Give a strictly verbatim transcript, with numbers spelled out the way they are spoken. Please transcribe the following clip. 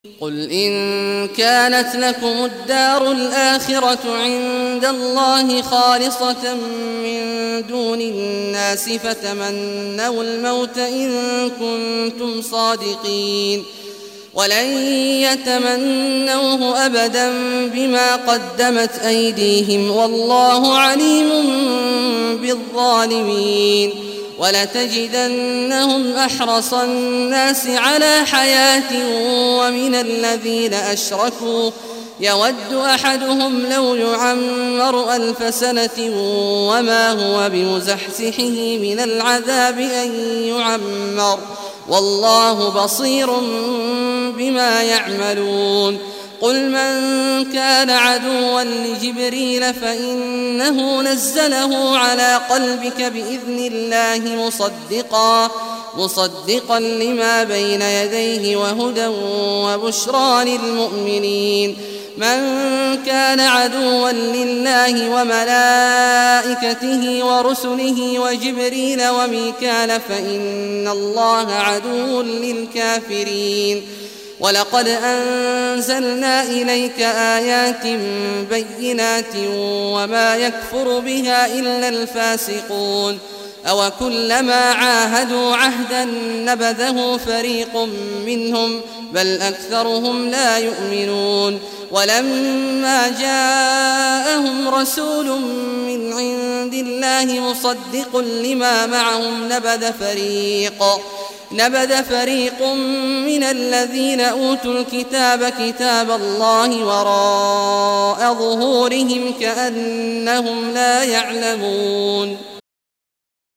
قل إن كانت لكم الدار الآخرة عند الله خالصة من دون الناس فتمنوا الموت إن كنتم صادقين ولن يتمنوه أبدا بما قدمت أيديهم والله عليم بالظالمين ولتجدنهم أحرص الناس على حياة ومن الذين أشركوا يود أحدهم لو يعمر ألف سنة وما هو بمزحزحه من العذاب أن يعمر والله بصير بما يعملون قل من كان عدوا لجبريل فإنه نزله على قلبك بإذن الله مصدقا مصدقا لما بين يديه وهدى وبشرى للمؤمنين من كان عدوا لله وملائكته ورسله وجبريل وميكال فإن الله عدو للكافرين ولقد أنزلنا إليك آيات بينات وما يكفر بها إلا الفاسقون أو كلما عاهدوا عهدا نبذه فريق منهم بل أكثرهم لا يؤمنون ولما جاءهم رسول من عند الله مصدق لما معهم نبذ فريق نبذ فريق من الذين أوتوا الكتاب كتاب الله وراء ظهورهم كأنهم لا يعلمون